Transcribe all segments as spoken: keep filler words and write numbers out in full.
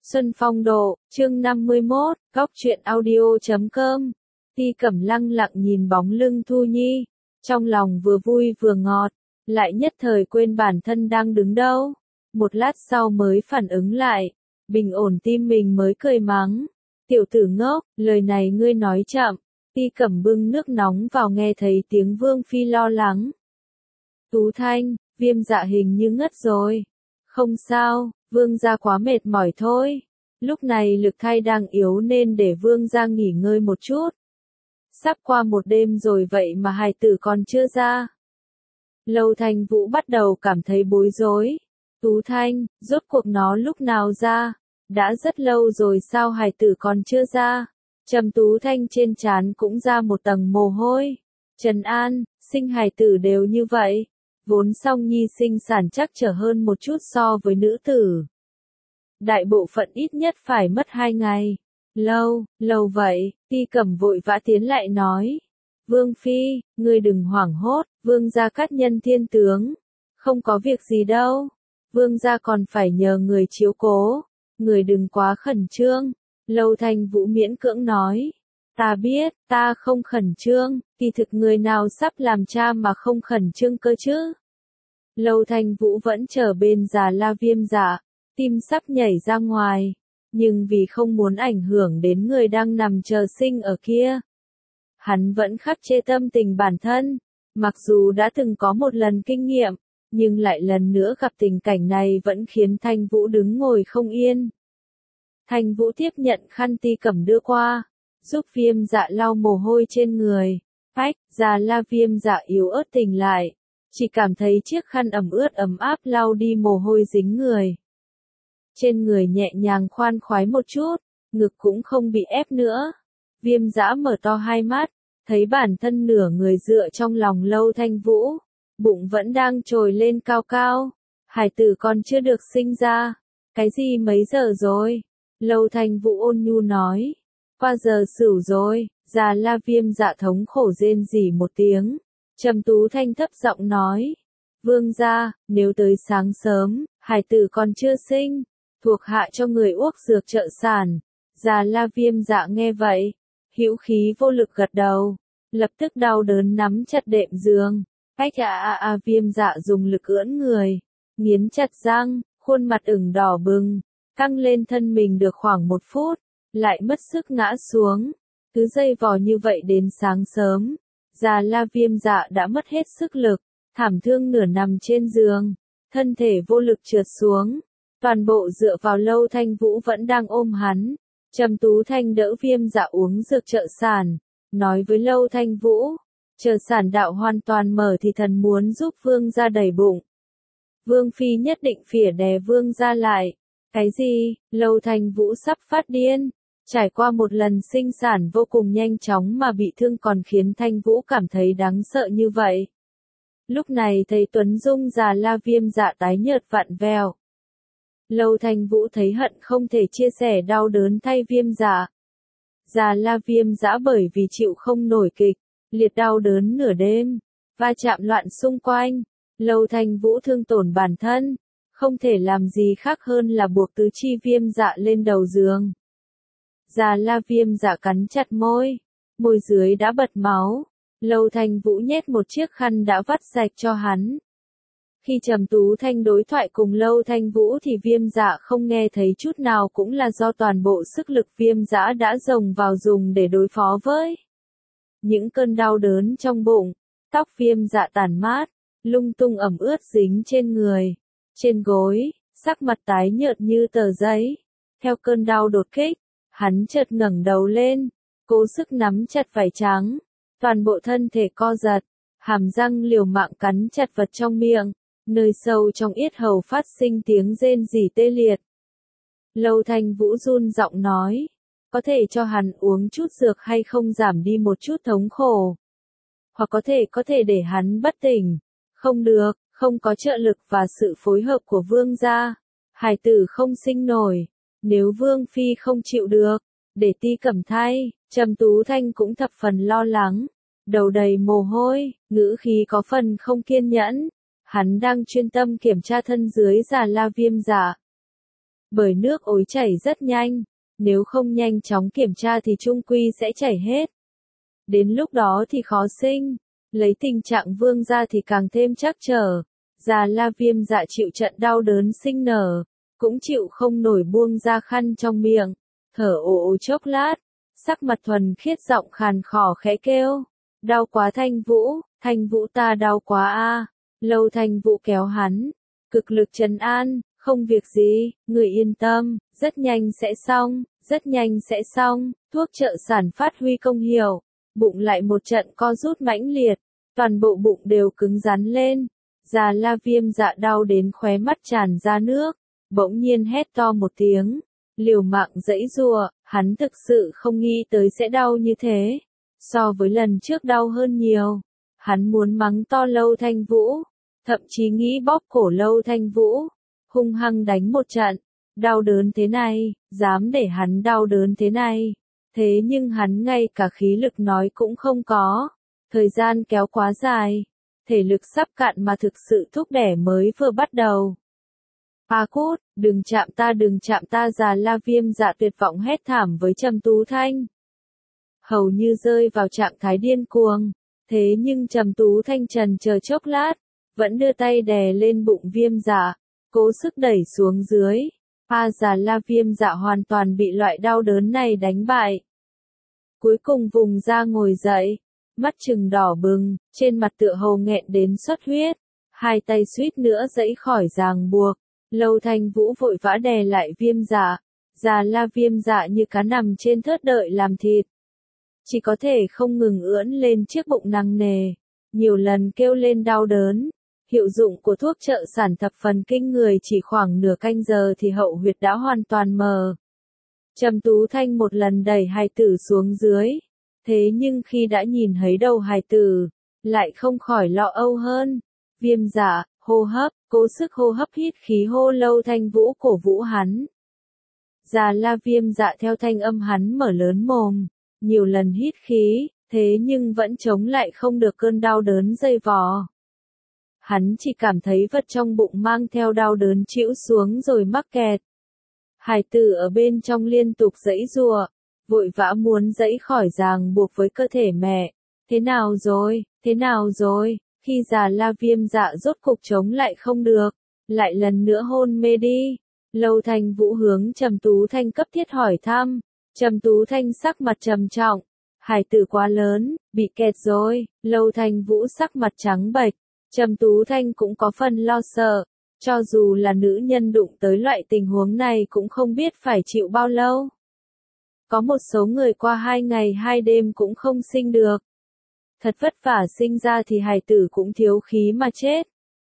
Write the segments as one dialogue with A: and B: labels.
A: Xuân Phong Độ, chương năm mươi mốt, góc truyện audio chấm com. Ti Cẩm lăng lặng nhìn bóng lưng Thu Nhi, trong lòng vừa vui vừa ngọt, lại nhất thời quên bản thân đang đứng đâu. Một lát sau mới phản ứng lại, bình ổn tim mình mới cười mắng. Tiểu tử ngốc, lời này ngươi nói chậm. Ti Cẩm bưng nước nóng vào nghe thấy tiếng Vương Phi lo lắng. Tú Thanh, Viêm Dạ hình như ngất rồi. Không sao, Vương gia quá mệt mỏi thôi. Lúc này lực thai đang yếu nên để Vương gia nghỉ ngơi một chút. Sắp qua một đêm rồi vậy mà hài tử còn chưa ra. Lâu Thanh Vũ bắt đầu cảm thấy bối rối. Tú Thanh, rốt cuộc nó lúc nào ra? Đã rất lâu rồi sao hài tử còn chưa ra? Trầm Tú Thanh trên trán cũng ra một tầng mồ hôi. Trần An, sinh hài tử đều như vậy. Vốn song nhi sinh sản chắc trở hơn một chút so với nữ tử. Đại bộ phận ít nhất phải mất hai ngày. Lâu, lâu vậy, Ti Cẩm vội vã tiến lại nói. Vương Phi, ngươi đừng hoảng hốt, Vương gia cát nhân thiên tướng. Không có việc gì đâu. Vương gia còn phải nhờ người chiếu cố. Người đừng quá khẩn trương. Lâu Thanh Vũ miễn cưỡng nói. Ta biết, ta không khẩn trương, kỳ thực người nào sắp làm cha mà không khẩn trương cơ chứ. Lâu Thanh Vũ vẫn chờ bên Già La Viêm Dạ, tim sắp nhảy ra ngoài, nhưng vì không muốn ảnh hưởng đến người đang nằm chờ sinh ở kia. Hắn vẫn khắc chế tâm tình bản thân, mặc dù đã từng có một lần kinh nghiệm, nhưng lại lần nữa gặp tình cảnh này vẫn khiến Thanh Vũ đứng ngồi không yên. Thanh Vũ tiếp nhận khăn Ti Cẩm đưa qua, giúp Viêm Dạ lau mồ hôi trên người. Phách, Già La Viêm Dạ yếu ớt tỉnh lại, chỉ cảm thấy chiếc khăn ẩm ướt ấm áp lau đi mồ hôi dính người. Trên người nhẹ nhàng khoan khoái một chút, ngực cũng không bị ép nữa. Viêm Dã mở to hai mắt, thấy bản thân nửa người dựa trong lòng Lâu Thanh Vũ, bụng vẫn đang trồi lên cao cao. Hải tử còn chưa được sinh ra. Cái gì mấy giờ rồi? Lâu Thanh Vũ ôn nhu nói. Qua giờ sửu rồi. Già La Viêm Dạ thống khổ rên rỉ một tiếng. Trầm Tú Thanh thấp giọng nói. Vương gia, nếu tới sáng sớm, hải tử còn chưa sinh, thuộc hạ cho người uốc dược trợ sản. Già La Viêm Dạ nghe vậy, hữu khí vô lực gật đầu, lập tức đau đớn nắm chặt đệm giường. Ách à à à Viêm Dạ dùng lực ưỡn người, nghiến chặt răng, khuôn mặt ửng đỏ bừng, căng lên thân mình được khoảng một phút, lại mất sức ngã xuống. Cứ dây vò như vậy đến sáng sớm, Già La Viêm Dạ đã mất hết sức lực, thảm thương nửa nằm trên giường, thân thể vô lực trượt xuống, toàn bộ dựa vào Lâu Thanh Vũ vẫn đang ôm hắn. Trầm Tú Thanh đỡ Viêm Dạ uống dược trợ sản, nói với Lâu Thanh Vũ, chờ sản đạo hoàn toàn mở thì thần muốn giúp Vương gia đầy bụng. Vương Phi nhất định phỉa đè Vương gia lại. Cái gì? Lâu Thanh Vũ sắp phát điên. Trải qua một lần sinh sản vô cùng nhanh chóng mà bị thương còn khiến Thanh Vũ cảm thấy đáng sợ như vậy. Lúc này thấy Tuấn Dung Già La Viêm Dạ tái nhợt vặn vẹo. Lâu Thanh Vũ thấy hận không thể chia sẻ đau đớn thay Viêm Dạ. Già La Viêm Dạ bởi vì chịu không nổi kịch liệt đau đớn nửa đêm, va chạm loạn xung quanh. Lâu Thanh Vũ thương tổn bản thân, không thể làm gì khác hơn là buộc tứ chi Viêm Dạ lên đầu giường. Già La Viêm Dạ cắn chặt môi, môi dưới đã bật máu. Lâu Thanh Vũ nhét một chiếc khăn đã vắt sạch cho hắn. Khi Trầm Tú Thanh đối thoại cùng Lâu Thanh Vũ thì Viêm Dạ không nghe thấy chút nào, cũng là do toàn bộ sức lực Viêm Dạ đã dồn vào dùng để đối phó với những cơn đau đớn trong bụng. Tóc Viêm Dạ tản mát, lung tung ẩm ướt dính trên người, trên gối, sắc mặt tái nhợt như tờ giấy. Theo cơn đau đột kích, hắn chợt ngẩng đầu lên, cố sức nắm chặt vải trắng, toàn bộ thân thể co giật, hàm răng liều mạng cắn chặt vật trong miệng, nơi sâu trong yết hầu phát sinh tiếng rên rỉ tê liệt. Lâu Thanh Vũ run giọng nói, có thể cho hắn uống chút dược hay không giảm đi một chút thống khổ? Hoặc có thể có thể để hắn bất tỉnh? Không được, không có trợ lực và sự phối hợp của Vương gia, hài tử không sinh nổi. Nếu Vương Phi không chịu được, để Ti Cẩm thay. Trầm Tú Thanh cũng thập phần lo lắng, đầu đầy mồ hôi, ngữ khí có phần không kiên nhẫn. Hắn đang chuyên tâm kiểm tra thân dưới Già La Viêm Dạ. bởi nước ối chảy rất nhanh, nếu không nhanh chóng kiểm tra thì chung quy sẽ chảy hết. Đến lúc đó thì khó sinh, lấy tình trạng vương gia thì càng thêm trắc trở. Già La Viêm Dạ chịu trận đau đớn sinh nở, cũng chịu không nổi buông ra khăn trong miệng, thở ồ ồ chốc lát, sắc mặt thuần khiết giọng khàn khỏ khẽ kêu, đau quá Thanh Vũ, Thanh Vũ ta đau quá a. Lâu Thanh Vũ kéo hắn, cực lực trấn an, không việc gì, người yên tâm, rất nhanh sẽ xong, rất nhanh sẽ xong, thuốc trợ sản phát huy công hiệu, bụng lại một trận co rút mãnh liệt, toàn bộ bụng đều cứng rắn lên. Già La Viêm Dạ đau đến khóe mắt tràn ra nước, bỗng nhiên hét to một tiếng, liều mạng giãy giụa, hắn thực sự không nghĩ tới sẽ đau như thế, so với lần trước đau hơn nhiều. Hắn muốn mắng to Lâu Thanh Vũ, thậm chí nghĩ bóp cổ Lâu Thanh Vũ, hung hăng đánh một trận, đau đớn thế này, dám để hắn đau đớn thế này. Thế nhưng hắn ngay cả khí lực nói cũng không có, thời gian kéo quá dài, thể lực sắp cạn mà thực sự thúc đẻ mới vừa bắt đầu. A cút, đừng chạm ta đừng chạm ta. Già La Viêm Dạ tuyệt vọng hét thảm với Trầm Tú Thanh. Hầu như rơi vào trạng thái điên cuồng, thế nhưng Trầm Tú Thanh trần chờ chốc lát, vẫn đưa tay đè lên bụng Viêm Dạ, cố sức đẩy xuống dưới. A Già La Viêm Dạ hoàn toàn bị loại đau đớn này đánh bại. Cuối cùng vùng ra ngồi dậy, mắt trừng đỏ bừng, trên mặt tựa hồ nghẹn đến xuất huyết, hai tay suýt nữa giãy khỏi ràng buộc. Lâu Thanh Vũ vội vã đè lại Viêm Dạ, Già La Viêm Dạ như cá nằm trên thớt đợi làm thịt, chỉ có thể không ngừng ưỡn lên chiếc bụng nặng nề, nhiều lần kêu lên đau đớn. Hiệu dụng của thuốc trợ sản thập phần kinh người, chỉ khoảng nửa canh giờ thì hậu huyệt đã hoàn toàn mờ. Trầm Tú Thanh một lần đẩy hài tử xuống dưới, thế nhưng khi đã nhìn thấy đầu hài tử, lại không khỏi lo âu hơn. Viêm Dạ, hô hấp, cố sức hô hấp hít khí hô. Lâu Thanh Vũ cổ vũ hắn. Già La Viêm Dạ theo thanh âm hắn mở lớn mồm, nhiều lần hít khí, thế nhưng vẫn chống lại không được cơn đau đớn dày vò. Hắn chỉ cảm thấy vật trong bụng mang theo đau đớn chĩu xuống rồi mắc kẹt. Hài tử ở bên trong liên tục giãy giụa, vội vã muốn giãy khỏi ràng buộc với cơ thể mẹ. Thế nào rồi, thế nào rồi, khi Già La Viêm Dạ rốt cục chống lại không được, lại lần nữa hôn mê đi. Lâu Thanh Vũ hướng Trầm Tú Thanh cấp thiết hỏi thăm, Trầm Tú Thanh sắc mặt trầm trọng, hài tử quá lớn, bị kẹt rồi. Lâu Thanh Vũ sắc mặt trắng bệch, Trầm Tú Thanh cũng có phần lo sợ, cho dù là nữ nhân đụng tới loại tình huống này cũng không biết phải chịu bao lâu. Có một số người qua hai ngày hai đêm cũng không sinh được. Thật vất vả sinh ra thì hài tử cũng thiếu khí mà chết.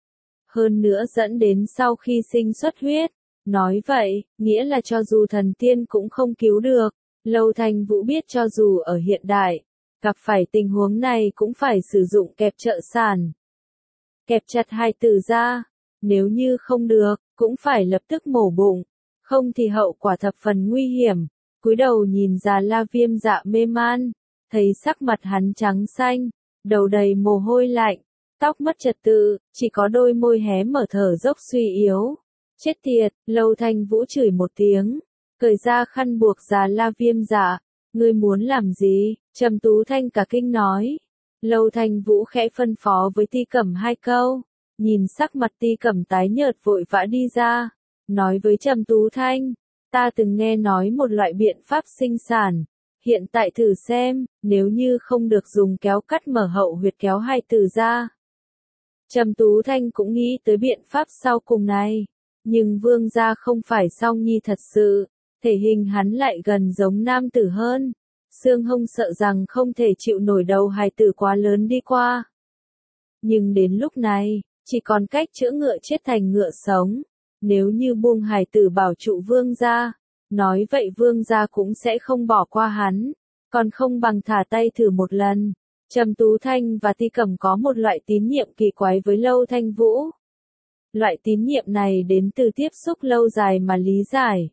A: Hơn nữa dẫn đến sau khi sinh xuất huyết. Nói vậy, nghĩa là cho dù thần tiên cũng không cứu được. Lâu Thanh Vũ biết cho dù ở hiện đại, gặp phải tình huống này cũng phải sử dụng kẹp trợ sản. Kẹp chặt hài tử ra, nếu như không được, cũng phải lập tức mổ bụng, không thì hậu quả thập phần nguy hiểm. Cúi đầu nhìn Già La Viêm Dạ mê man, thấy sắc mặt hắn trắng xanh, đầu đầy mồ hôi lạnh, tóc mất trật tự, chỉ có đôi môi hé mở thở dốc suy yếu. Chết tiệt, Lâu Thanh Vũ chửi một tiếng, cởi ra khăn buộc Già La Viêm Dạ, ngươi muốn làm gì? Trầm Tú Thanh cả kinh nói. Lâu Thanh Vũ khẽ phân phó với Ti Cẩm hai câu, nhìn sắc mặt Ti Cẩm tái nhợt vội vã đi ra, nói với Trầm Tú Thanh, ta từng nghe nói một loại biện pháp sinh sản, hiện tại thử xem, nếu như không được dùng kéo cắt mở hậu huyệt kéo hài tử ra. Trầm Tú Thanh cũng nghĩ tới biện pháp sau cùng này, nhưng vương gia không phải song nhi thật sự, thể hình hắn lại gần giống nam tử hơn. Xương hông sợ rằng không thể chịu nổi đầu hài tử quá lớn đi qua. Nhưng đến lúc này, chỉ còn cách chữa ngựa chết thành ngựa sống. Nếu như buông hài tử bảo trụ vương gia, nói vậy vương gia cũng sẽ không bỏ qua hắn, còn không bằng thả tay thử một lần. Trầm Tú Thanh và Ti Cẩm có một loại tín nhiệm kỳ quái với Lâu Thanh Vũ. Loại tín nhiệm này đến từ tiếp xúc lâu dài mà lý giải.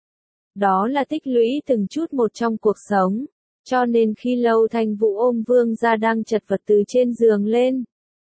A: Đó là tích lũy từng chút một trong cuộc sống. Cho nên khi Lâu Thanh Vũ ôm vương gia đang chật vật từ trên giường lên,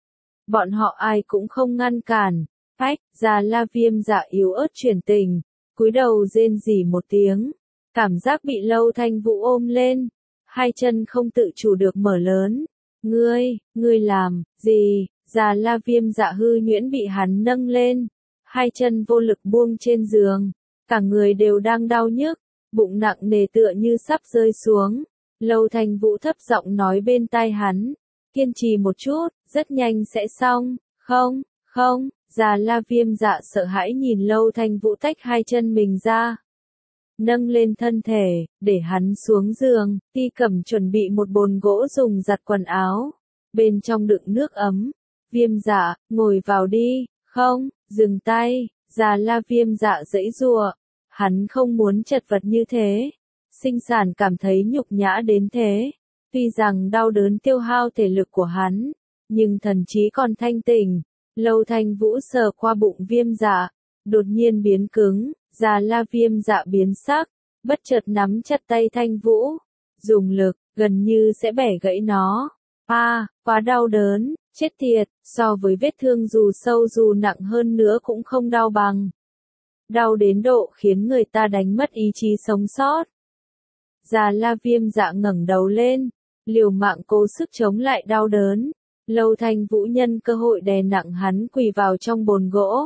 A: bọn họ ai cũng không ngăn cản. Ách, Già La Viêm Dạ yếu ớt chuyển tình, cúi đầu rên rỉ một tiếng, cảm giác bị Lâu Thanh Vũ ôm lên, hai chân không tự chủ được mở lớn. Ngươi, ngươi làm, gì? Già La Viêm Dạ hư nhuyễn bị hắn nâng lên, hai chân vô lực buông trên giường, cả người đều đang đau nhức, bụng nặng nề tựa như sắp rơi xuống. Lâu Thanh Vũ thấp giọng nói bên tai hắn, kiên trì một chút, rất nhanh sẽ xong. Không, không, Già La Viêm Dạ sợ hãi nhìn Lâu Thanh Vũ tách hai chân mình ra, nâng lên thân thể, để hắn xuống giường. Ti Cẩm chuẩn bị một bồn gỗ dùng giặt quần áo, bên trong đựng nước ấm. Viêm Dạ, ngồi vào đi. Không, dừng tay. Già La Viêm Dạ giãy giụa, hắn không muốn chật vật như thế, sinh sản cảm thấy nhục nhã đến thế. Tuy rằng đau đớn tiêu hao thể lực của hắn, nhưng thần trí còn thanh tỉnh. Lâu Thanh Vũ sờ qua bụng Viêm Dạ, đột nhiên biến cứng. Già La Viêm Dạ biến sắc, bất chợt nắm chặt tay Thanh Vũ, dùng lực, gần như sẽ bẻ gãy nó. A, à, quá đau đớn, chết tiệt, so với vết thương dù sâu dù nặng hơn nữa cũng không đau bằng. Đau đến độ khiến người ta đánh mất ý chí sống sót. Già La Viêm Dạ ngẩng đầu lên, liều mạng cố sức chống lại đau đớn. Lâu Thanh Vũ nhân cơ hội đè nặng hắn quỳ vào trong bồn gỗ.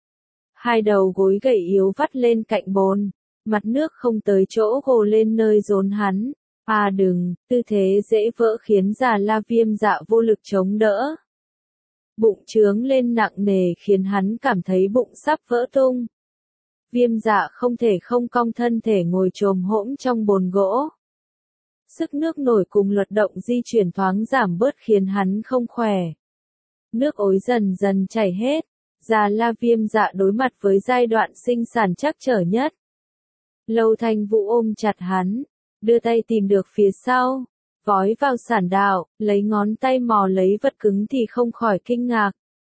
A: Hai đầu gối gầy yếu vắt lên cạnh bồn, mặt nước không tới chỗ gồ lên nơi rốn hắn. À đừng, tư thế dễ vỡ khiến Già La Viêm Dạ vô lực chống đỡ. Bụng trướng lên nặng nề khiến hắn cảm thấy bụng sắp vỡ tung. Viêm Dạ không thể không cong thân thể ngồi chồm hỗn trong bồn gỗ. Sức nước nổi cùng luật động di chuyển thoáng giảm bớt khiến hắn không khỏe. Nước ối dần dần chảy hết. Già La Viêm Dạ đối mặt với giai đoạn sinh sản trắc trở nhất. Lâu Thanh Vũ ôm chặt hắn, đưa tay tìm được phía sau, vói vào sản đạo, lấy ngón tay mò lấy vật cứng thì không khỏi kinh ngạc.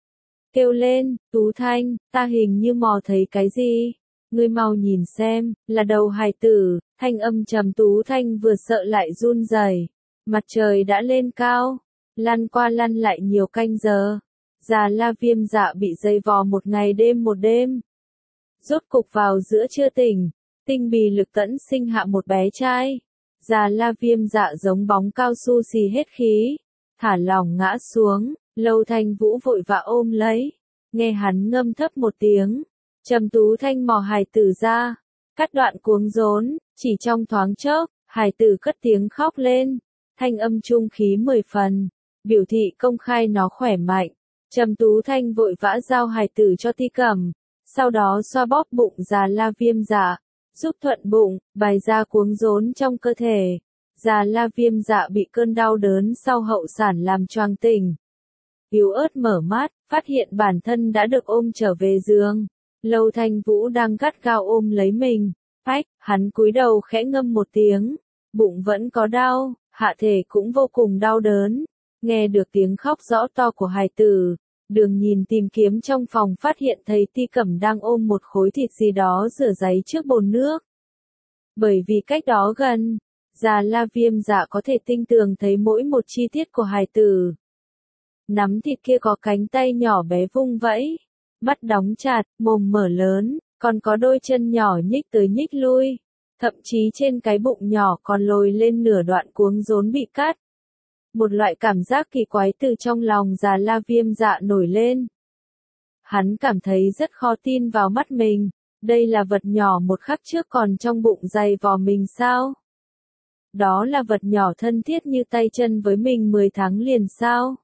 A: Kêu lên, Tú Thanh, ta hình như mò thấy cái gì? Ngươi mau nhìn xem, là đầu hài tử. Thanh âm trầm Tú Thanh vừa sợ lại run rẩy. Mặt trời đã lên cao, lăn qua lăn lại nhiều canh giờ. Già La Viêm Dạ bị dày vò một ngày đêm một đêm. Rốt cục vào giữa trưa tỉnh, tinh bì lực tẫn sinh hạ một bé trai. Già La Viêm Dạ giống bóng cao su xì hết khí, thả lỏng ngã xuống. Lâu Thanh Vũ vội vã ôm lấy, nghe hắn ngâm thấp một tiếng. Trầm Tú Thanh mò hài tử ra, cắt đoạn cuống rốn, chỉ trong thoáng chốc, hài tử cất tiếng khóc lên, thanh âm trung khí mười phần, biểu thị công khai nó khỏe mạnh. Trầm Tú Thanh vội vã giao hài tử cho Ti Cẩm, sau đó xoa bóp bụng Già La Viêm Dạ, giúp thuận bụng, bài ra cuống rốn trong cơ thể. Già La Viêm Dạ bị cơn đau đớn sau hậu sản làm choàng tỉnh. Yếu ớt mở mắt, phát hiện bản thân đã được ôm trở về giường. Lâu Thanh Vũ đang gắt gao ôm lấy mình. Phách, hắn cúi đầu khẽ ngâm một tiếng. Bụng vẫn có đau, hạ thể cũng vô cùng đau đớn. Nghe được tiếng khóc rõ to của hài tử, Đường nhìn tìm kiếm trong phòng phát hiện thấy Ti Cẩm đang ôm một khối thịt gì đó rửa giấy trước bồn nước. Bởi vì cách đó gần, Già La Viêm Dạ có thể tinh tường thấy mỗi một chi tiết của hài tử. Nắm thịt kia có cánh tay nhỏ bé vung vẫy, mắt đóng chặt, mồm mở lớn, còn có đôi chân nhỏ nhích tới nhích lui. Thậm chí trên cái bụng nhỏ còn lồi lên nửa đoạn cuống rốn bị cắt. Một loại cảm giác kỳ quái từ trong lòng Già La Viêm Dạ nổi lên. Hắn cảm thấy rất khó tin vào mắt mình, đây là vật nhỏ một khắc trước còn trong bụng dày vò mình sao? Đó là vật nhỏ thân thiết như tay chân với mình mười tháng liền sao?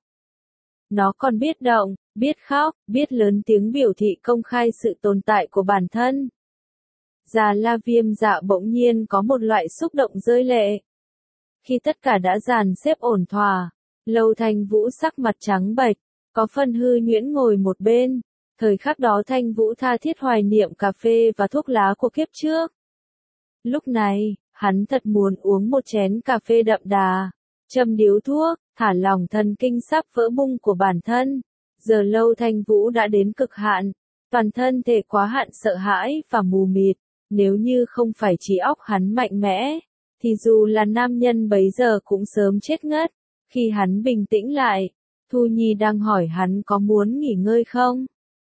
A: Nó còn biết động, biết khóc, biết lớn tiếng biểu thị công khai sự tồn tại của bản thân. Già La Viêm Dạ bỗng nhiên có một loại xúc động rơi lệ. Khi tất cả đã dàn xếp ổn thỏa, Lâu Thanh Vũ sắc mặt trắng bệch, có phần hư nhuyễn ngồi một bên. Thời khắc đó Thanh Vũ tha thiết hoài niệm cà phê và thuốc lá của kiếp trước. Lúc này, hắn thật muốn uống một chén cà phê đậm đà, châm điếu thuốc, thả lỏng thần kinh sắp vỡ bung của bản thân. Giờ Lâu Thanh Vũ đã đến cực hạn, toàn thân thể quá hạn sợ hãi và mù mịt. Nếu như không phải trí óc hắn mạnh mẽ, thì dù là nam nhân bấy giờ cũng sớm chết ngất. Khi hắn bình tĩnh lại, Thu Nhi đang hỏi hắn có muốn nghỉ ngơi không.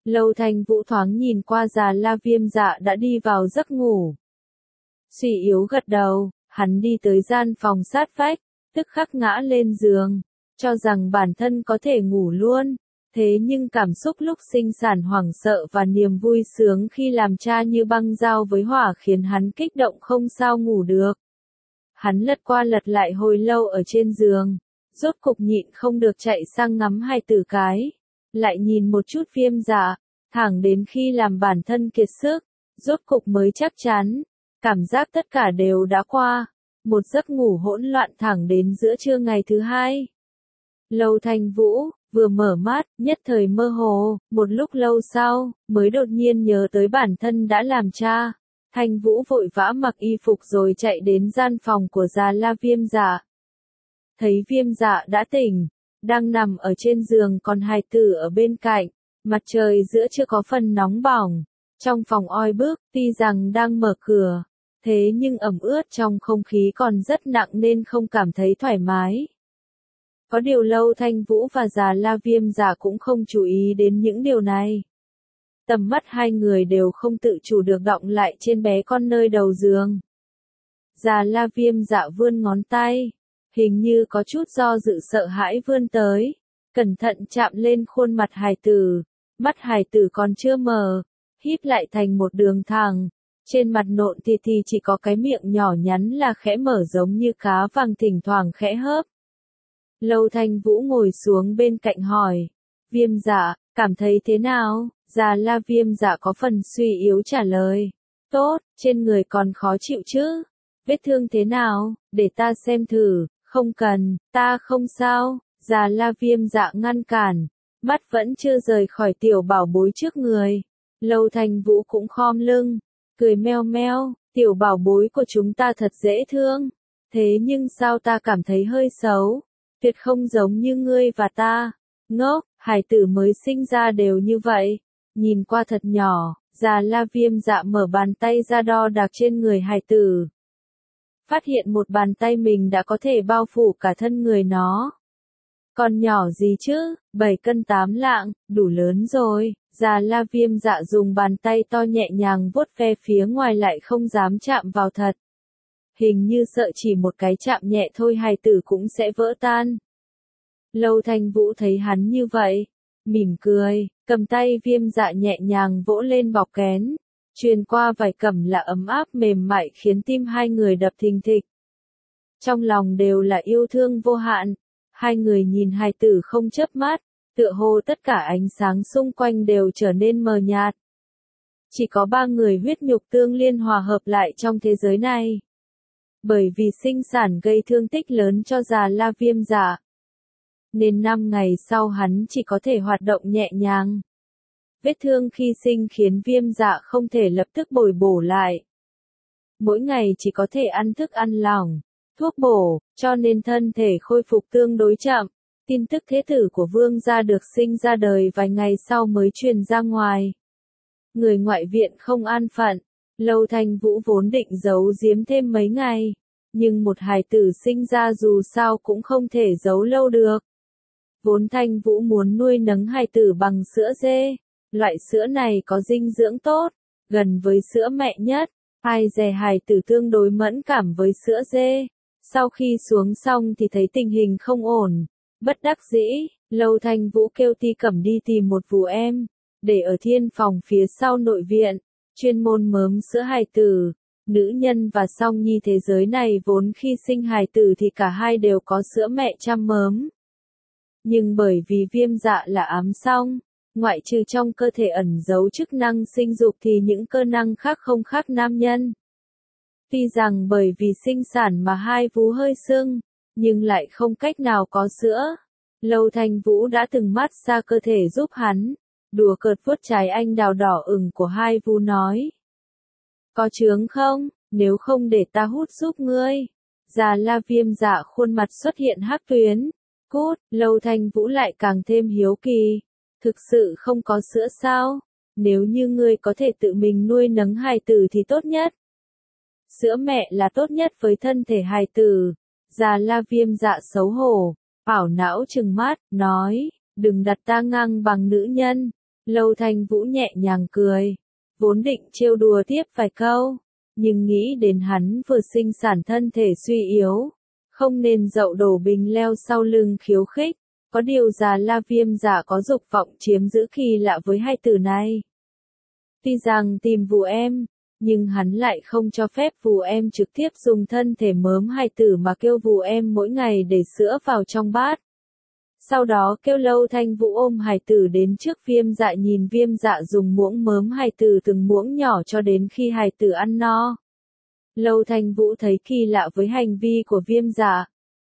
A: Lâu Thanh Vũ thoáng nhìn qua Già La Viêm Dạ đã đi vào giấc ngủ. Suy yếu gật đầu, hắn đi tới gian phòng sát vách, tức khắc ngã lên giường, cho rằng bản thân có thể ngủ luôn. Thế nhưng cảm xúc lúc sinh sản hoảng sợ và niềm vui sướng khi làm cha như băng dao với hỏa khiến hắn kích động không sao ngủ được. Hắn lật qua lật lại hồi lâu ở trên giường, rốt cục nhịn không được chạy sang ngắm hai tử cái, lại nhìn một chút Viêm Dạ, thẳng đến khi làm bản thân kiệt sức, rốt cục mới chắc chắn, cảm giác tất cả đều đã qua, một giấc ngủ hỗn loạn thẳng đến giữa trưa ngày thứ hai. Lâu Thanh Vũ vừa mở mắt, nhất thời mơ hồ, một lúc lâu sau, mới đột nhiên nhớ tới bản thân đã làm cha. Thanh Vũ vội vã mặc y phục rồi chạy đến gian phòng của Già La Viêm Dạ. Thấy Viêm Dạ đã tỉnh, đang nằm ở trên giường còn hài tử ở bên cạnh, mặt trời giữa chưa có phần nóng bỏng, trong phòng oi bức, tuy rằng đang mở cửa, thế nhưng ẩm ướt trong không khí còn rất nặng nên không cảm thấy thoải mái. Có điều Lâu Thanh Vũ và Già La Viêm Dạ cũng không chú ý đến những điều này. Tầm mắt hai người đều không tự chủ được đọng lại trên bé con nơi đầu giường. Già La Viêm Dạ vươn ngón tay, hình như có chút do dự sợ hãi vươn tới, cẩn thận chạm lên khuôn mặt hài tử, mắt hài tử còn chưa mở, híp lại thành một đường thẳng, trên mặt nộn thì thì chỉ có cái miệng nhỏ nhắn là khẽ mở giống như cá vàng thỉnh thoảng khẽ hớp. Lâu Thanh Vũ ngồi xuống bên cạnh hỏi, Viêm Dạ, cảm thấy thế nào? Già La Viêm Dạ có phần suy yếu trả lời, tốt, trên người còn khó chịu chứ? Vết thương thế nào? Để ta xem thử. Không cần, ta không sao. Già La Viêm Dạ ngăn cản, mắt vẫn chưa rời khỏi tiểu bảo bối trước người. Lâu Thanh Vũ cũng khom lưng, cười meo meo, tiểu bảo bối của chúng ta thật dễ thương. Thế nhưng sao ta cảm thấy hơi xấu? Tuyệt không giống như ngươi và ta. Ngốc, hài tử mới sinh ra đều như vậy. Nhìn qua thật nhỏ, Già La Viêm Dạ mở bàn tay ra đo đạc trên người hài tử. Phát hiện một bàn tay mình đã có thể bao phủ cả thân người nó. Còn nhỏ gì chứ, bảy cân tám lạng, đủ lớn rồi. Già La Viêm Dạ dùng bàn tay to nhẹ nhàng vuốt ve phía ngoài lại không dám chạm vào thật. Hình như sợ chỉ một cái chạm nhẹ thôi hài tử cũng sẽ vỡ tan. Lâu Thanh Vũ thấy hắn như vậy, mỉm cười, cầm tay Viêm Dạ nhẹ nhàng vỗ lên bọc kén, truyền qua vải cẩm là ấm áp mềm mại khiến tim hai người đập thình thịch. Trong lòng đều là yêu thương vô hạn, hai người nhìn hài tử không chớp mắt, tựa hồ tất cả ánh sáng xung quanh đều trở nên mờ nhạt. Chỉ có ba người huyết nhục tương liên hòa hợp lại trong thế giới này. Bởi vì sinh sản gây thương tích lớn cho Già La Viêm Dạ, nên năm ngày sau hắn chỉ có thể hoạt động nhẹ nhàng. Vết thương khi sinh khiến Viêm Dạ không thể lập tức bồi bổ lại. Mỗi ngày chỉ có thể ăn thức ăn lỏng, thuốc bổ, cho nên thân thể khôi phục tương đối chậm. Tin tức thế tử của Vương gia được sinh ra đời vài ngày sau mới truyền ra ngoài. Người ngoại viện không an phận, Lâu Thanh Vũ vốn định giấu giếm thêm mấy ngày, nhưng một hài tử sinh ra dù sao cũng không thể giấu lâu được. Vốn Thanh Vũ muốn nuôi nấng hài tử bằng sữa dê, loại sữa này có dinh dưỡng tốt, gần với sữa mẹ nhất, ai dè hài tử tương đối mẫn cảm với sữa dê. Sau khi xuống xong thì thấy tình hình không ổn, bất đắc dĩ, Lâu Thanh Vũ kêu Ti Cẩm đi tìm một vụ em, để ở thiên phòng phía sau nội viện, chuyên môn mớm sữa hài tử. Nữ nhân và song nhi thế giới này vốn khi sinh hài tử thì cả hai đều có sữa mẹ chăm mớm. Nhưng bởi vì Viêm Dạ là ám song, ngoại trừ trong cơ thể ẩn giấu chức năng sinh dục thì những cơ năng khác không khác nam nhân. Tuy rằng bởi vì sinh sản mà hai vú hơi sưng, nhưng lại không cách nào có sữa. Lâu Thanh Vũ đã từng mát xa cơ thể giúp hắn, đùa cợt vuốt trái anh đào đỏ ửng của hai vú nói. Có chướng không, nếu không để ta hút giúp ngươi. Già La Viêm Dạ khuôn mặt xuất hiện hắc tuyến. Cút, Lâu Thanh Vũ lại càng thêm hiếu kỳ. Thực sự không có sữa sao? Nếu như ngươi có thể tự mình nuôi nấng hài tử thì tốt nhất. Sữa mẹ là tốt nhất với thân thể hài tử. Già La Viêm Dạ xấu hổ, ảo não trừng mắt, nói, đừng đặt ta ngang bằng nữ nhân. Lâu Thanh Vũ nhẹ nhàng cười, vốn định trêu đùa tiếp vài câu, nhưng nghĩ đến hắn vừa sinh sản thân thể suy yếu, không nên dậu đổ bình leo sau lưng khiêu khích, có điều Già La Viêm Dạ có dục vọng chiếm giữ kỳ lạ với hai từ này. Tuy rằng tìm vù em, nhưng hắn lại không cho phép vù em trực tiếp dùng thân thể mớm hài tử mà kêu vù em mỗi ngày để sữa vào trong bát. Sau đó kêu Lâu Thanh Vũ ôm hài tử đến trước Viêm Dạ, nhìn Viêm Dạ dùng muỗng mớm hài tử từng muỗng nhỏ cho đến khi hài tử ăn no. Lâu Thanh Vũ thấy kỳ lạ với hành vi của Viêm Dạ.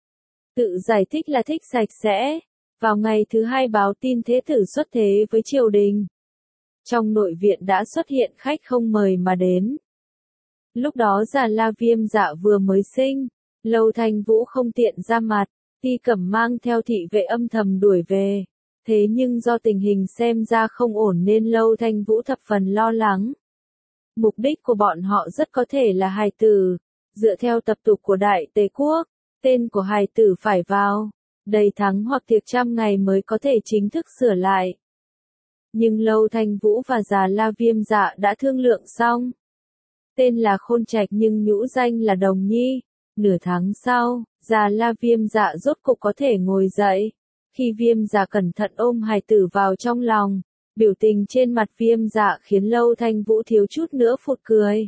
A: Tự giải thích là thích sạch sẽ. Vào ngày thứ hai báo tin thế tử xuất thế với triều đình. Trong nội viện đã xuất hiện khách không mời mà đến. Lúc đó Già La Viêm Dạ vừa mới sinh, Lâu Thanh Vũ không tiện ra mặt, Ti Cẩm mang theo thị vệ âm thầm đuổi về. Thế nhưng do tình hình xem ra không ổn nên Lâu Thanh Vũ thập phần lo lắng. Mục đích của bọn họ rất có thể là hài tử. Dựa theo tập tục của Đại Tề Quốc, tên của hài tử phải vào đầy tháng hoặc tiệc trăm ngày mới có thể chính thức sửa lại. Nhưng Lâu Thanh Vũ và Già La Viêm Dạ đã thương lượng xong. Tên là Khôn Trạch nhưng nhũ danh là Đồng Nhi. Nửa tháng sau, Già La Viêm Dạ rốt cục có thể ngồi dậy. Khi Viêm Dạ cẩn thận ôm hài tử vào trong lòng, biểu tình trên mặt Viêm Dạ khiến Lâu Thanh Vũ thiếu chút nữa phụt cười.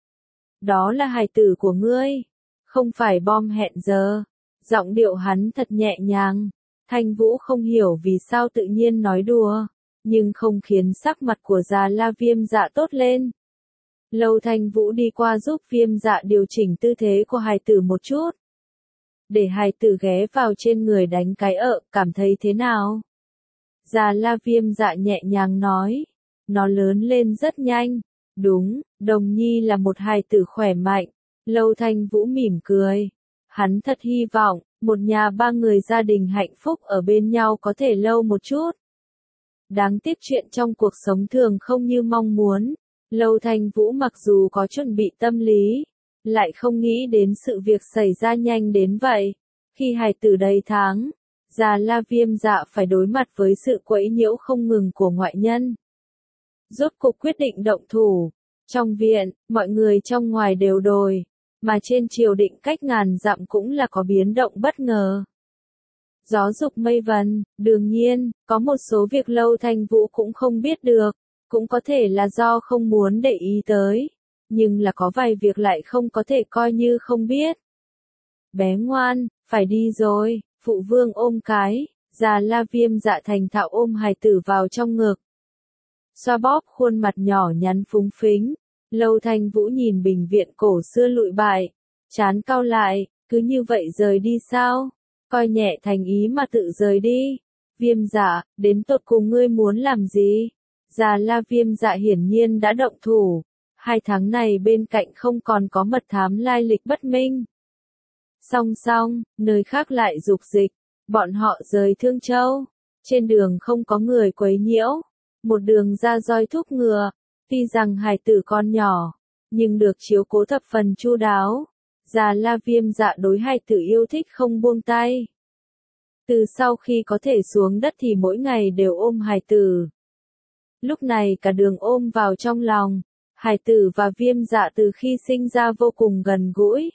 A: Đó là hài tử của ngươi, không phải bom hẹn giờ. Giọng điệu hắn thật nhẹ nhàng. Thanh Vũ không hiểu vì sao tự nhiên nói đùa, nhưng không khiến sắc mặt của Già La Viêm Dạ tốt lên. Lâu Thanh Vũ đi qua giúp Viêm Dạ điều chỉnh tư thế của hài tử một chút. Để hài tử ghé vào trên người đánh cái ợ, cảm thấy thế nào? Già La Viêm Dạ nhẹ nhàng nói. Nó lớn lên rất nhanh. Đúng, Đồng Nhi là một hài tử khỏe mạnh. Lâu Thanh Vũ mỉm cười. Hắn thật hy vọng, một nhà ba người gia đình hạnh phúc ở bên nhau có thể lâu một chút. Đáng tiếc chuyện trong cuộc sống thường không như mong muốn. Lâu Thanh Vũ mặc dù có chuẩn bị tâm lý, lại không nghĩ đến sự việc xảy ra nhanh đến vậy. Khi hài tử đầy tháng, Già La Viêm Dạ phải đối mặt với sự quấy nhiễu không ngừng của ngoại nhân. Rốt cục quyết định động thủ. Trong viện, mọi người trong ngoài đều đồi. Mà trên triều định cách ngàn dặm cũng là có biến động bất ngờ. Gió dục mây vần, đương nhiên, có một số việc Lâu Thanh Vũ cũng không biết được, cũng có thể là do không muốn để ý tới, nhưng là có vài việc lại không có thể coi như không biết. Bé ngoan, phải đi rồi, phụ vương ôm cái, Già La Viêm Dạ thành thạo ôm hài tử vào trong ngực. Xoa bóp khuôn mặt nhỏ nhắn phúng phính. Lâu Thanh Vũ nhìn bình viện cổ xưa lụi bại, chán cau lại, cứ như vậy rời đi sao? Coi nhẹ thành ý mà tự rời đi. Viêm Dạ, đến tột cùng ngươi muốn làm gì? Già La Viêm Dạ hiển nhiên đã động thủ. Hai tháng này bên cạnh không còn có mật thám lai lịch bất minh. Song song, nơi khác lại dục dịch. Bọn họ rời Thương Châu. Trên đường không có người quấy nhiễu. Một đường ra roi thúc ngựa. Tuy rằng hài tử con nhỏ, nhưng được chiếu cố thập phần chu đáo. Già La Viêm Dạ đối hài tử yêu thích không buông tay. Từ sau khi có thể xuống đất thì mỗi ngày đều ôm hài tử. Lúc này cả đường ôm vào trong lòng. Hài tử và Viêm Dạ từ khi sinh ra vô cùng gần gũi.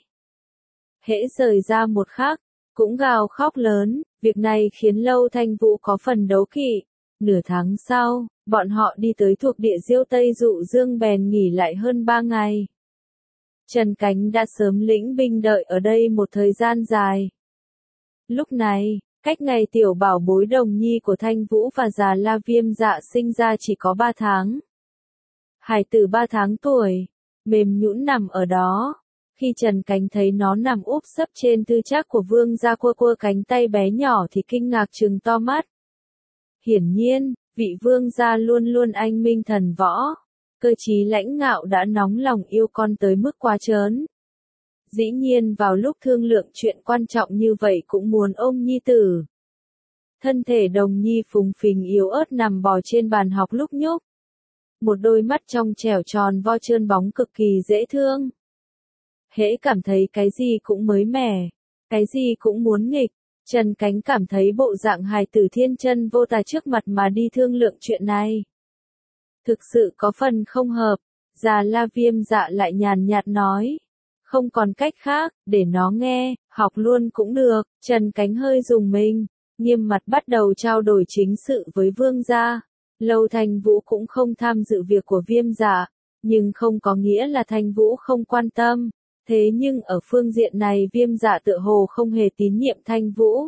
A: Hễ rời ra một khắc, cũng gào khóc lớn. Việc này khiến Lâu Thanh Vũ có phần đấu kỵ. Nửa tháng sau, bọn họ đi tới thuộc địa Diêu Tây Dụ Dương bèn nghỉ lại hơn ba ngày. Trần Cánh đã sớm lĩnh binh đợi ở đây một thời gian dài. Lúc này, cách ngày tiểu bảo bối Đồng Nhi của Thanh Vũ và Già La Viêm Dạ sinh ra chỉ có ba tháng. Hài tử ba tháng tuổi, mềm nhũn nằm ở đó. Khi Trần Cánh thấy nó nằm úp sấp trên tư trác của Vương gia cua cua cánh tay bé nhỏ thì kinh ngạc trừng to mắt. Hiển nhiên, vị vương gia luôn luôn anh minh thần võ, cơ trí lãnh ngạo đã nóng lòng yêu con tới mức quá trớn. Dĩ nhiên vào lúc thương lượng chuyện quan trọng như vậy cũng muốn ôm nhi tử. Thân thể Đồng Nhi phùng phình yếu ớt nằm bò trên bàn học lúc nhúc. Một đôi mắt trong trẻo tròn vo trơn bóng cực kỳ dễ thương. Hễ cảm thấy cái gì cũng mới mẻ, cái gì cũng muốn nghịch. Trần Cánh cảm thấy bộ dạng hài tử thiên chân vô tà trước mặt mà đi thương lượng chuyện này. thực sự có phần không hợp. Già La Viêm Dạ lại nhàn nhạt nói. Không còn cách khác, để nó nghe, học luôn cũng được. Trần Cánh hơi rùng mình, nghiêm mặt bắt đầu trao đổi chính sự với Vương gia. Lâu Thanh Vũ cũng không tham dự việc của Viêm Dạ, nhưng không có nghĩa là Thanh Vũ không quan tâm. Thế nhưng ở phương diện này Viêm Dạ tựa hồ không hề tín nhiệm Thanh Vũ.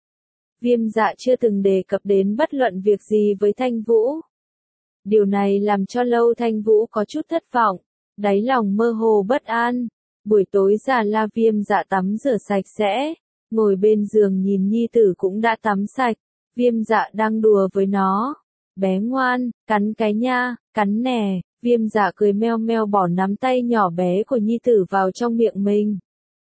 A: Viêm Dạ chưa từng đề cập đến bất luận việc gì với Thanh Vũ. Điều này làm cho Lâu Thanh Vũ có chút thất vọng, đáy lòng mơ hồ bất an. Buổi tối Già La Viêm Dạ tắm rửa sạch sẽ, ngồi bên giường nhìn nhi tử cũng đã tắm sạch. Viêm Dạ đang đùa với nó. Bé ngoan, cắn cái nha, cắn nè. Viêm Dạ cười meo meo bỏ nắm tay nhỏ bé của nhi tử vào trong miệng mình.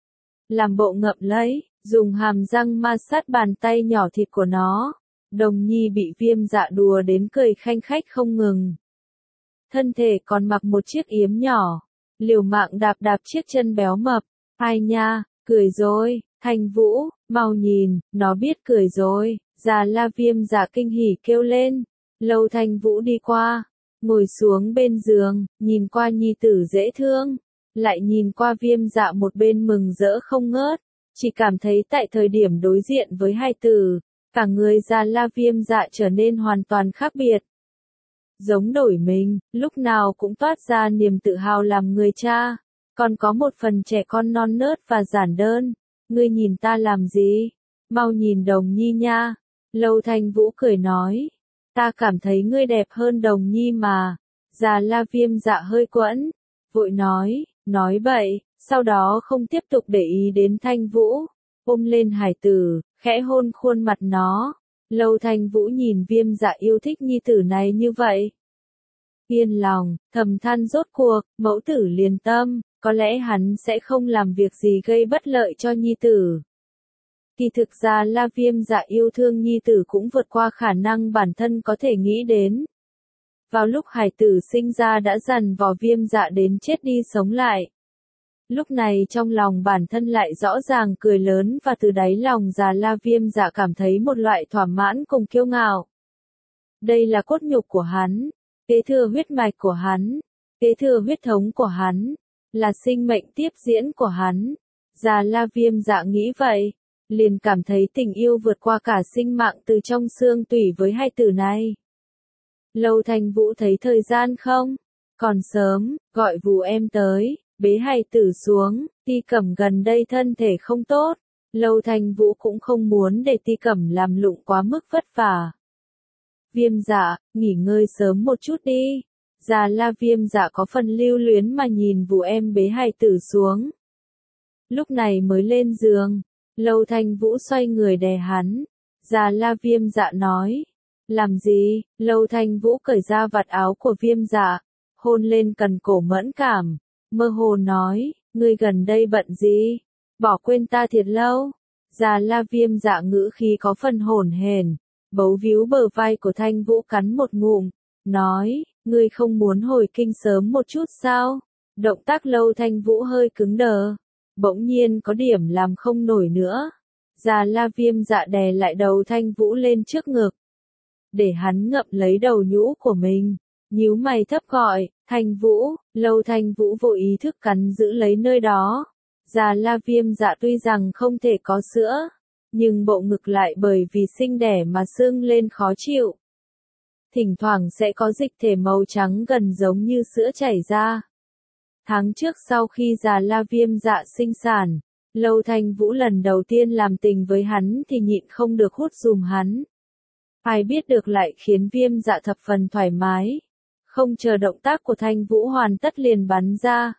A: Làm bộ ngậm lấy, dùng hàm răng ma sát bàn tay nhỏ thịt của nó. Đồng Nhi bị Viêm Dạ đùa đến cười khanh khách không ngừng. Thân thể còn mặc một chiếc yếm nhỏ, liều mạng đạp đạp chiếc chân béo mập. Ai nha, cười rồi, Thanh Vũ, mau nhìn, nó biết cười rồi. Già La Viêm Dạ kinh hỉ kêu lên. Lâu Thanh Vũ đi qua, ngồi xuống bên giường, nhìn qua nhi tử dễ thương, lại nhìn qua Viêm Dạ một bên mừng rỡ không ngớt, chỉ cảm thấy tại thời điểm đối diện với hai tử, cả người Già La Viêm Dạ trở nên hoàn toàn khác biệt. Giống đổi mình, lúc nào cũng toát ra niềm tự hào làm người cha, còn có một phần trẻ con non nớt và giản đơn. Ngươi nhìn ta làm gì? Mau nhìn Đồng Nhi nha. Lâu Thanh Vũ cười nói. Ta cảm thấy ngươi đẹp hơn Đồng Nhi mà. Già La Viêm Dạ hơi quẫn, vội nói, nói bậy, sau đó không tiếp tục để ý đến Thanh Vũ, ôm lên hải tử, khẽ hôn khuôn mặt nó. Lâu Thanh Vũ nhìn Viêm Dạ yêu thích nhi tử này như vậy. Yên lòng, thầm than rốt cuộc, mẫu tử liền tâm, có lẽ hắn sẽ không làm việc gì gây bất lợi cho nhi tử. Kỳ thực ra La Viêm Dạ yêu thương nhi tử cũng vượt qua khả năng bản thân có thể nghĩ đến. Vào lúc hải tử sinh ra đã dằn vò Viêm Dạ đến chết đi sống lại. Lúc này trong lòng bản thân lại rõ ràng cười lớn và từ đáy lòng Già La Viêm Dạ cảm thấy một loại thỏa mãn cùng kiêu ngạo. Đây là cốt nhục của hắn, kế thừa huyết mạch của hắn, kế thừa huyết thống của hắn, là sinh mệnh tiếp diễn của hắn. Già La Viêm Dạ nghĩ vậy, liền cảm thấy tình yêu vượt qua cả sinh mạng từ trong xương tủy với hai tử này. Lâu Thanh Vũ thấy thời gian không? Còn sớm, gọi Vũ em tới, bế hai tử xuống, Ti Cẩm gần đây thân thể không tốt. Lâu Thanh Vũ cũng không muốn để Ti Cẩm làm lụng quá mức vất vả. Viêm Dạ, nghỉ ngơi sớm một chút đi. Già La Viêm Dạ có phần lưu luyến mà nhìn Vũ em bế hai tử xuống. Lúc này mới lên giường, Lâu Thanh Vũ xoay người đè hắn. Già La Viêm Dạ nói, làm gì? Lâu Thanh Vũ cởi ra vạt áo của Viêm Dạ, hôn lên cần cổ mẫn cảm, mơ hồ nói, ngươi gần đây bận gì? Bỏ quên ta thiệt lâu. Già La Viêm Dạ ngữ khí có phần hổn hển, bấu víu bờ vai của Thanh Vũ cắn một ngụm, nói, ngươi không muốn hồi kinh sớm một chút sao? Động tác Lâu Thanh Vũ hơi cứng đờ, bỗng nhiên có điểm làm không nổi nữa. Già La Viêm Dạ đè lại đầu Thanh Vũ lên trước ngực, để hắn ngậm lấy đầu nhũ của mình, nhíu mày thấp gọi, Thanh Vũ. Lâu Thanh Vũ vô ý thức cắn giữ lấy nơi đó. Già La Viêm Dạ tuy rằng không thể có sữa, nhưng bộ ngực lại bởi vì sinh đẻ mà sưng lên khó chịu. Thỉnh thoảng sẽ có dịch thể màu trắng gần giống như sữa chảy ra. Tháng trước sau khi Già La Viêm Dạ sinh sản, Lâu Thanh Vũ lần đầu tiên làm tình với hắn thì nhịn không được hút dùm hắn. Ai biết được lại khiến Viêm Dạ thập phần thoải mái. Không chờ động tác của Thanh Vũ hoàn tất liền bắn ra.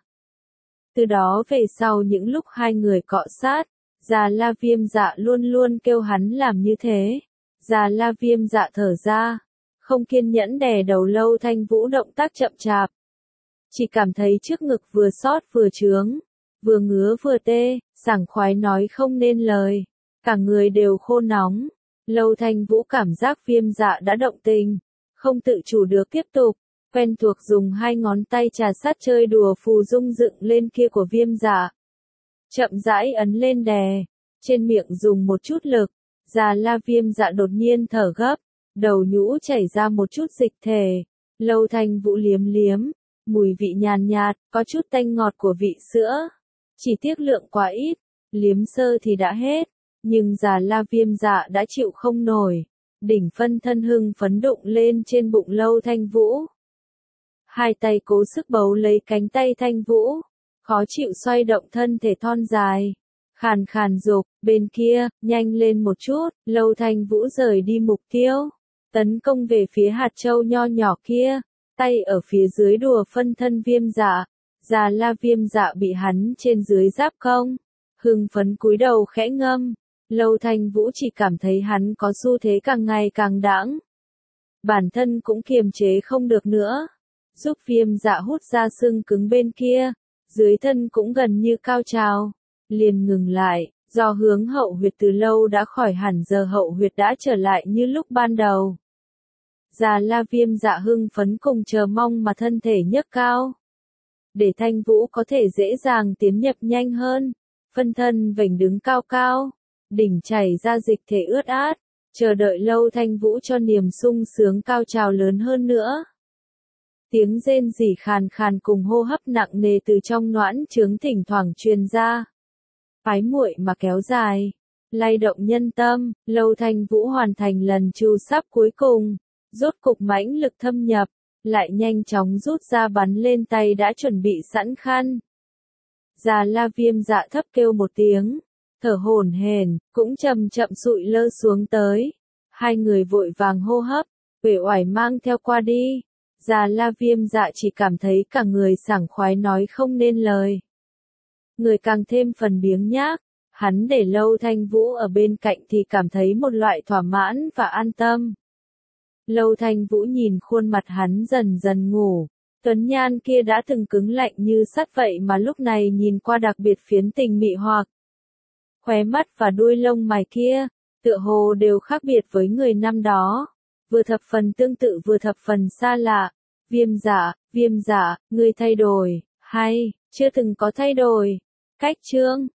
A: Từ đó về sau những lúc hai người cọ sát, Già La Viêm Dạ luôn luôn kêu hắn làm như thế. Già La Viêm Dạ thở ra, không kiên nhẫn đè đầu Lâu Thanh Vũ động tác chậm chạp. Chỉ cảm thấy trước ngực vừa xót vừa trướng, vừa ngứa vừa tê, sảng khoái nói không nên lời, cả người đều khô nóng. Lâu Thanh Vũ cảm giác Viêm Dạ đã động tình, không tự chủ được tiếp tục, quen thuộc dùng hai ngón tay trà sát chơi đùa phù dung dựng lên kia của Viêm Dạ. Chậm rãi ấn lên đè, trên miệng dùng một chút lực. Già La Viêm Dạ đột nhiên thở gấp, đầu nhũ chảy ra một chút dịch thể, Lâu Thanh Vũ liếm liếm, mùi vị nhàn nhạt, có chút tanh ngọt của vị sữa. Chỉ tiếc lượng quá ít, liếm sơ thì đã hết, nhưng già La Viêm Dạ đã chịu không nổi. Đỉnh phân thân hưng phấn đụng lên trên bụng Lâu Thanh Vũ. Hai tay cố sức bấu lấy cánh tay Thanh Vũ, khó chịu xoay động thân thể thon dài. Khàn khàn dục, bên kia, nhanh lên một chút, Lâu Thanh Vũ rời đi mục tiêu. Tấn công về phía hạt châu nho nhỏ kia, tay ở phía dưới đùa phân thân Viêm Dạ. Già La Viêm Dạ bị hắn trên dưới giáp công. Hưng phấn cúi đầu khẽ ngâm. Lâu Thanh Vũ chỉ cảm thấy hắn có xu thế càng ngày càng đãng. Bản thân cũng kiềm chế không được nữa. Giúp Viêm Dạ hút ra xương cứng bên kia. Dưới thân cũng gần như cao trào. Liền ngừng lại, do hướng hậu huyệt từ lâu đã khỏi hẳn giờ hậu huyệt đã trở lại như lúc ban đầu. Già La Viêm Dạ hưng phấn cùng chờ mong mà thân thể nhấc cao. Để Thanh Vũ có thể dễ dàng tiến nhập nhanh hơn. Phân thân vểnh đứng cao cao. Đỉnh chảy ra dịch thể ướt át. Chờ đợi Lâu Thanh Vũ cho niềm sung sướng cao trào lớn hơn nữa. Tiếng rên rỉ khàn khàn cùng hô hấp nặng nề từ trong noãn trướng thỉnh thoảng truyền ra. Ái muội mà kéo dài. Lay động nhân tâm, Lâu Thanh Vũ hoàn thành lần trù sắp cuối cùng. Rốt cục mãnh lực thâm nhập. Lại nhanh chóng rút ra bắn lên tay đã chuẩn bị sẵn khăn. Già La Viêm Dạ thấp kêu một tiếng. Thở hổn hển, cũng chậm chậm sụi lơ xuống tới. Hai người vội vàng hô hấp, uể oải mang theo qua đi. Già La Viêm Dạ chỉ cảm thấy cả người sảng khoái nói không nên lời. Người càng thêm phần biếng nhác, hắn để Lâu Thanh Vũ ở bên cạnh thì cảm thấy một loại thỏa mãn và an tâm. Lâu Thanh Vũ nhìn khuôn mặt hắn dần dần ngủ. Tuấn nhan kia đã từng cứng lạnh như sắt vậy mà lúc này nhìn qua đặc biệt phiến tình mị hoặc. Khóe mắt và đuôi lông mày kia, tựa hồ đều khác biệt với người năm đó. Vừa thập phần tương tự vừa thập phần xa lạ. Viêm Dạ, Viêm Dạ, ngươi thay đổi, hay, chưa từng có thay đổi. Cách chương